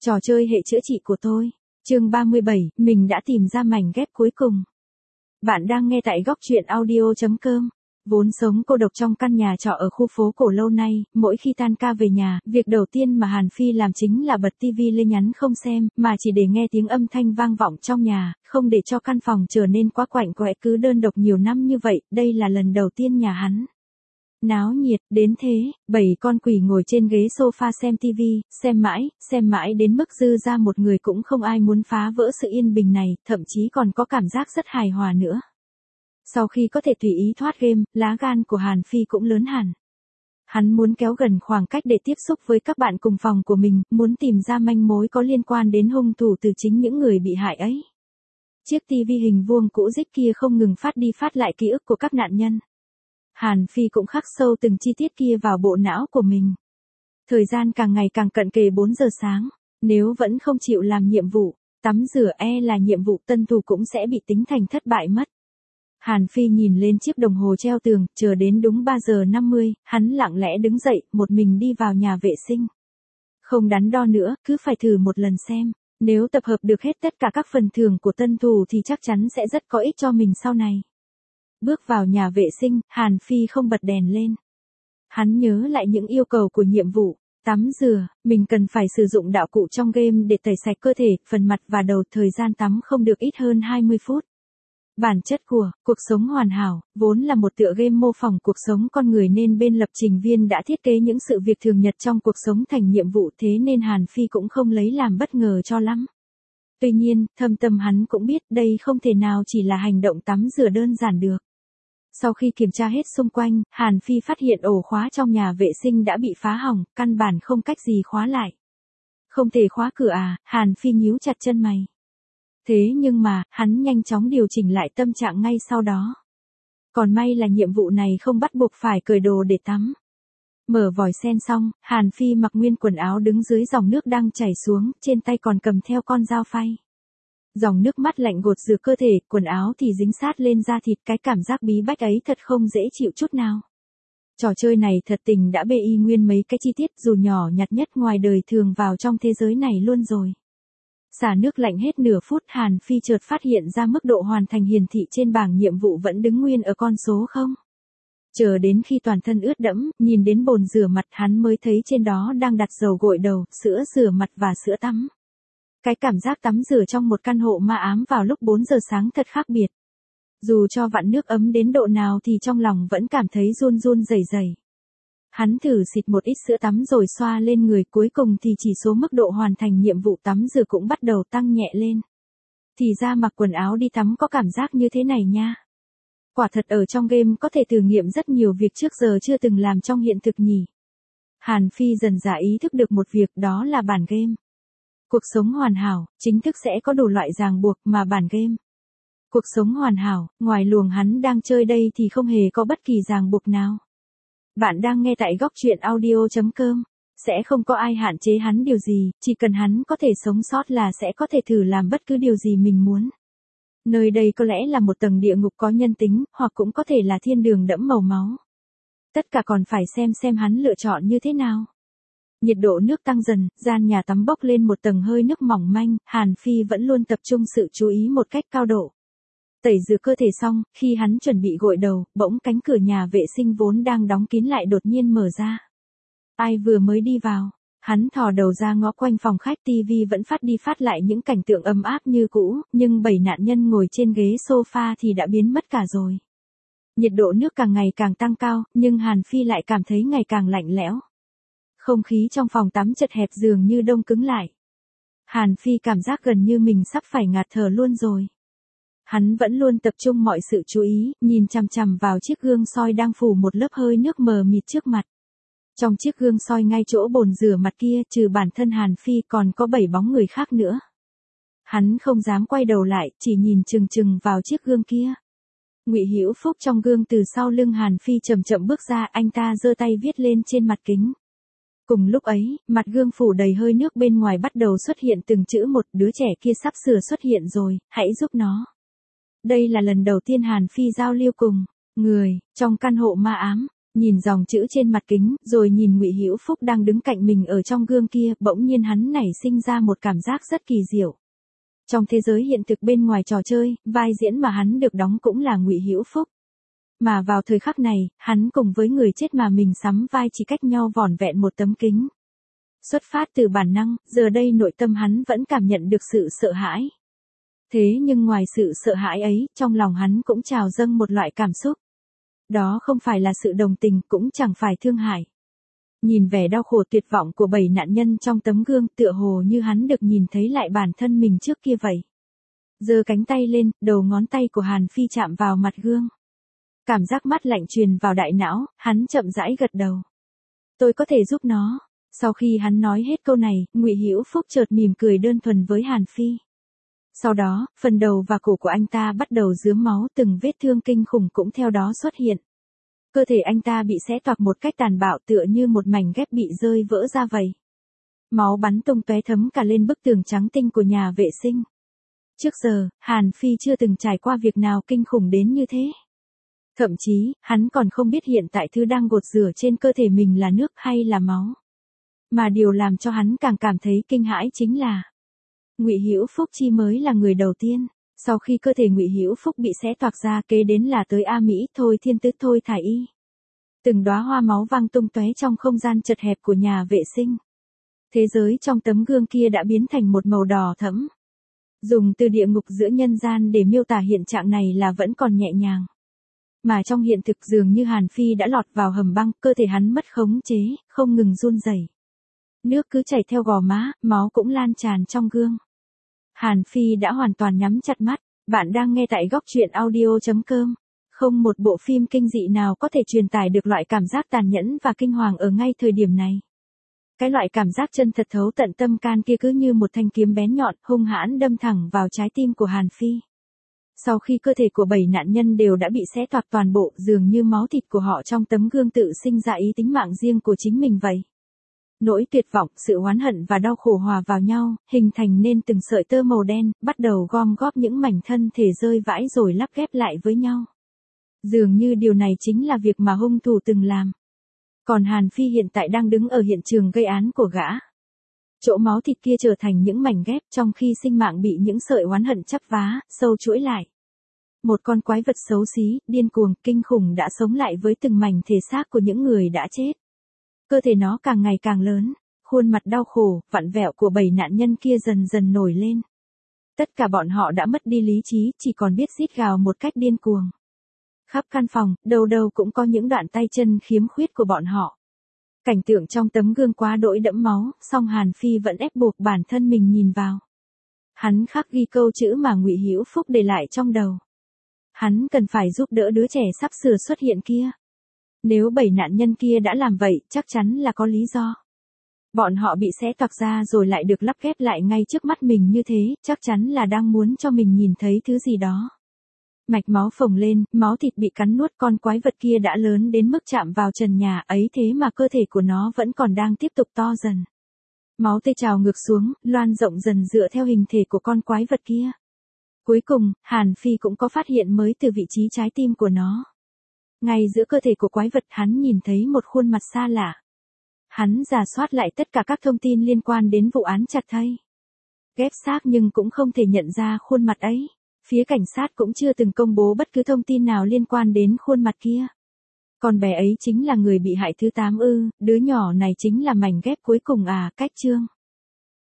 Trò chơi hệ chữa trị của tôi. Chương 37, mình đã tìm ra mảnh ghép cuối cùng. Bạn đang nghe tại góc truyện audio.com. Vốn sống cô độc trong căn nhà trọ ở khu phố cổ lâu nay, mỗi khi tan ca về nhà, việc đầu tiên mà Hàn Phi làm chính là bật tivi lên nhắn không xem, mà chỉ để nghe tiếng âm thanh vang vọng trong nhà, không để cho căn phòng trở nên quá quạnh quẽ cứ đơn độc nhiều năm như vậy, đây là lần đầu tiên nhà hắn náo nhiệt đến thế. 7 con quỷ ngồi trên ghế sofa xem tivi, xem mãi đến mức dư ra một người cũng không ai muốn phá vỡ sự yên bình này, thậm chí còn có cảm giác rất hài hòa nữa. Sau khi có thể tùy ý thoát game, lá gan của Hàn Phi cũng lớn hẳn. Hắn muốn kéo gần khoảng cách để tiếp xúc với các bạn cùng phòng của mình, muốn tìm ra manh mối có liên quan đến hung thủ từ chính những người bị hại ấy. Chiếc tivi hình vuông cũ rích kia không ngừng phát đi phát lại ký ức của các nạn nhân. Hàn Phi cũng khắc sâu từng chi tiết kia vào bộ não của mình. Thời gian càng ngày càng cận kề 4 giờ sáng, nếu vẫn không chịu làm nhiệm vụ, tắm rửa là nhiệm vụ tân thủ cũng sẽ bị tính thành thất bại mất. Hàn Phi nhìn lên chiếc đồng hồ treo tường, chờ đến đúng 3 giờ 50, hắn lặng lẽ đứng dậy, một mình đi vào nhà vệ sinh. Không đắn đo nữa, cứ phải thử một lần xem, nếu tập hợp được hết tất cả các phần thưởng của tân thủ thì chắc chắn sẽ rất có ích cho mình sau này. Bước vào nhà vệ sinh, Hàn Phi không bật đèn lên. Hắn nhớ lại những yêu cầu của nhiệm vụ. Tắm rửa, mình cần phải sử dụng đạo cụ trong game để tẩy sạch cơ thể, phần mặt và đầu, thời gian tắm không được ít hơn 20 phút. Bản chất của cuộc sống hoàn hảo, vốn là một tựa game mô phỏng cuộc sống con người nên bên lập trình viên đã thiết kế những sự việc thường nhật trong cuộc sống thành nhiệm vụ, thế nên Hàn Phi cũng không lấy làm bất ngờ cho lắm. Tuy nhiên, thâm tâm hắn cũng biết đây không thể nào chỉ là hành động tắm rửa đơn giản được. Sau khi kiểm tra hết xung quanh, Hàn Phi phát hiện ổ khóa trong nhà vệ sinh đã bị phá hỏng, căn bản không cách gì khóa lại. Không thể khóa cửa à? Hàn Phi nhíu chặt chân mày. Thế nhưng mà, hắn nhanh chóng điều chỉnh lại tâm trạng ngay sau đó. Còn may là nhiệm vụ này không bắt buộc phải cởi đồ để tắm. Mở vòi sen xong, Hàn Phi mặc nguyên quần áo đứng dưới dòng nước đang chảy xuống, trên tay còn cầm theo con dao phay. Dòng nước mắt lạnh gột rửa cơ thể, quần áo thì dính sát lên da thịt, cái cảm giác bí bách ấy thật không dễ chịu chút nào. Trò chơi này thật tình đã bê y nguyên mấy cái chi tiết dù nhỏ nhặt nhất ngoài đời thường vào trong thế giới này luôn rồi. Xả nước lạnh hết nửa phút, Hàn Phi chợt phát hiện ra mức độ hoàn thành hiển thị trên bảng nhiệm vụ vẫn đứng nguyên ở con số 0. Chờ đến khi toàn thân ướt đẫm, nhìn đến bồn rửa mặt hắn mới thấy trên đó đang đặt dầu gội đầu, sữa rửa mặt và sữa tắm. Cái cảm giác tắm rửa trong một căn hộ ma ám vào lúc 4 giờ sáng thật khác biệt. Dù cho vặn nước ấm đến độ nào thì trong lòng vẫn cảm thấy run run rẩy rẩy. Hắn thử xịt một ít sữa tắm rồi xoa lên người, cuối cùng thì chỉ số mức độ hoàn thành nhiệm vụ tắm rửa cũng bắt đầu tăng nhẹ lên. Thì ra mặc quần áo đi tắm có cảm giác như thế này nha. Quả thật ở trong game có thể thử nghiệm rất nhiều việc trước giờ chưa từng làm trong hiện thực nhỉ. Hàn Phi dần dà ý thức được một việc, đó là bản game. Cuộc sống hoàn hảo, chính thức sẽ có đủ loại ràng buộc mà bản game. Cuộc sống hoàn hảo, ngoài luồng hắn đang chơi đây thì không hề có bất kỳ ràng buộc nào. Bạn đang nghe tại góc truyện audio.com. Sẽ không có ai hạn chế hắn điều gì, chỉ cần hắn có thể sống sót là sẽ có thể thử làm bất cứ điều gì mình muốn. Nơi đây có lẽ là một tầng địa ngục có nhân tính, hoặc cũng có thể là thiên đường đẫm màu máu. Tất cả còn phải xem hắn lựa chọn như thế nào. Nhiệt độ nước tăng dần, gian nhà tắm bốc lên một tầng hơi nước mỏng manh, Hàn Phi vẫn luôn tập trung sự chú ý một cách cao độ. Tẩy rửa cơ thể xong, khi hắn chuẩn bị gội đầu, bỗng cánh cửa nhà vệ sinh vốn đang đóng kín lại đột nhiên mở ra. Ai vừa mới đi vào? Hắn thò đầu ra ngó quanh phòng khách, tivi vẫn phát đi phát lại những cảnh tượng ấm áp như cũ, nhưng 7 nạn nhân ngồi trên ghế sofa thì đã biến mất cả rồi. Nhiệt độ nước càng ngày càng tăng cao, nhưng Hàn Phi lại cảm thấy ngày càng lạnh lẽo. Không khí trong phòng tắm chật hẹp dường như đông cứng lại. Hàn Phi cảm giác gần như mình sắp phải ngạt thở luôn rồi. Hắn vẫn luôn tập trung mọi sự chú ý, nhìn chằm chằm vào chiếc gương soi đang phủ một lớp hơi nước mờ mịt trước mặt. Trong chiếc gương soi ngay chỗ bồn rửa mặt kia, trừ bản thân Hàn Phi còn có 7 bóng người khác nữa. Hắn không dám quay đầu lại, chỉ nhìn chừng chừng vào chiếc gương kia. Ngụy Hữu Phúc trong gương từ sau lưng Hàn Phi chậm chậm bước ra, anh ta giơ tay viết lên trên mặt kính. Cùng lúc ấy, mặt gương phủ đầy hơi nước, bên ngoài bắt đầu xuất hiện từng chữ một, đứa trẻ kia sắp sửa xuất hiện rồi, hãy giúp nó. Đây là lần đầu tiên Hàn Phi giao lưu cùng người trong căn hộ ma ám. Nhìn dòng chữ trên mặt kính, rồi nhìn Ngụy Hữu Phúc đang đứng cạnh mình ở trong gương kia, bỗng nhiên hắn nảy sinh ra một cảm giác rất kỳ diệu. Trong thế giới hiện thực bên ngoài trò chơi, vai diễn mà hắn được đóng cũng là Ngụy Hữu Phúc. Mà vào thời khắc này, hắn cùng với người chết mà mình sắm vai chỉ cách nhau vỏn vẹn một tấm kính. Xuất phát từ bản năng, giờ đây nội tâm hắn vẫn cảm nhận được sự sợ hãi. Thế nhưng ngoài sự sợ hãi ấy, trong lòng hắn cũng trào dâng một loại cảm xúc. Đó không phải là sự đồng tình, cũng chẳng phải thương hại. Nhìn vẻ đau khổ tuyệt vọng của 7 nạn nhân trong tấm gương, tựa hồ như hắn được nhìn thấy lại bản thân mình trước kia vậy. Giơ cánh tay lên, đầu ngón tay của Hàn Phi chạm vào mặt gương. Cảm giác mát lạnh truyền vào đại não, hắn chậm rãi gật đầu. Tôi có thể giúp nó. Sau khi hắn nói hết câu này, Ngụy Hữu Phúc chợt mỉm cười đơn thuần với Hàn Phi. Sau đó, phần đầu và cổ của anh ta bắt đầu rướm máu, từng vết thương kinh khủng cũng theo đó xuất hiện. Cơ thể anh ta bị xé toạc một cách tàn bạo tựa như một mảnh ghép bị rơi vỡ ra vậy. Máu bắn tung tóe thấm cả lên bức tường trắng tinh của nhà vệ sinh. Trước giờ, Hàn Phi chưa từng trải qua việc nào kinh khủng đến như thế. Thậm chí, hắn còn không biết hiện tại thứ đang gột rửa trên cơ thể mình là nước hay là máu. Mà điều làm cho hắn càng cảm thấy kinh hãi chính là Ngụy Hữu Phúc chi mới là người đầu tiên. Sau khi cơ thể Ngụy Hữu Phúc bị xé toạc ra, kế đến là tới A Mỹ Thôi Thiên Tứ Thôi Thải Y. Từng đóa hoa máu văng tung tóe trong không gian chật hẹp của nhà vệ sinh. Thế giới trong tấm gương kia đã biến thành một màu đỏ thẫm. Dùng từ địa ngục giữa nhân gian để miêu tả hiện trạng này là vẫn còn nhẹ nhàng. Mà trong hiện thực dường như Hàn Phi đã lọt vào hầm băng, cơ thể hắn mất khống chế, không ngừng run rẩy. Nước cứ chảy theo gò má, máu cũng lan tràn trong gương. Hàn Phi đã hoàn toàn nhắm chặt mắt. Bạn đang nghe tại góc truyện audio.com. Không một bộ phim kinh dị nào có thể truyền tải được loại cảm giác tàn nhẫn và kinh hoàng ở ngay thời điểm này. Cái loại cảm giác chân thật thấu tận tâm can kia cứ như một thanh kiếm bén nhọn, hung hãn đâm thẳng vào trái tim của Hàn Phi. Sau khi cơ thể của 7 nạn nhân đều đã bị xé toạc toàn bộ, dường như máu thịt của họ trong tấm gương tự sinh ra ý tính mạng riêng của chính mình vậy. Nỗi tuyệt vọng, sự oán hận và đau khổ hòa vào nhau, hình thành nên từng sợi tơ màu đen, bắt đầu gom góp những mảnh thân thể rơi vãi rồi lắp ghép lại với nhau. Dường như điều này chính là việc mà hung thủ từng làm. Còn Hàn Phi hiện tại đang đứng ở hiện trường gây án của gã. Chỗ máu thịt kia trở thành những mảnh ghép, trong khi sinh mạng bị những sợi oán hận chắp vá, sâu chuỗi lại. Một con quái vật xấu xí, điên cuồng, kinh khủng đã sống lại với từng mảnh thể xác của những người đã chết. Cơ thể nó càng ngày càng lớn, khuôn mặt đau khổ, vặn vẹo của 7 nạn nhân kia dần dần nổi lên. Tất cả bọn họ đã mất đi lý trí, chỉ còn biết rít gào một cách điên cuồng. Khắp căn phòng, đâu đâu cũng có những đoạn tay chân khiếm khuyết của bọn họ. Cảnh tượng trong tấm gương quá đỗi đẫm máu, song Hàn Phi vẫn ép buộc bản thân mình nhìn vào. Hắn khắc ghi câu chữ mà Ngụy Hữu Phúc để lại trong đầu. Hắn cần phải giúp đỡ đứa trẻ sắp sửa xuất hiện kia. Nếu 7 nạn nhân kia đã làm vậy, chắc chắn là có lý do. Bọn họ bị xé toạc ra rồi lại được lắp ghép lại ngay trước mắt mình như thế, chắc chắn là đang muốn cho mình nhìn thấy thứ gì đó. Mạch máu phồng lên, máu thịt bị cắn nuốt, con quái vật kia đã lớn đến mức chạm vào trần nhà ấy, thế mà cơ thể của nó vẫn còn đang tiếp tục to dần. Máu tươi trào ngược xuống, loan rộng dần dựa theo hình thể của con quái vật kia. Cuối cùng, Hàn Phi cũng có phát hiện mới từ vị trí trái tim của nó. Ngay giữa cơ thể của quái vật, hắn nhìn thấy một khuôn mặt xa lạ. Hắn rà soát lại tất cả các thông tin liên quan đến vụ án chặt thây. Ghép xác nhưng cũng không thể nhận ra khuôn mặt ấy. Phía cảnh sát cũng chưa từng công bố bất cứ thông tin nào liên quan đến khuôn mặt kia. Con bé ấy chính là người bị hại thứ 8 ư, đứa nhỏ này chính là mảnh ghép cuối cùng à, cách chương.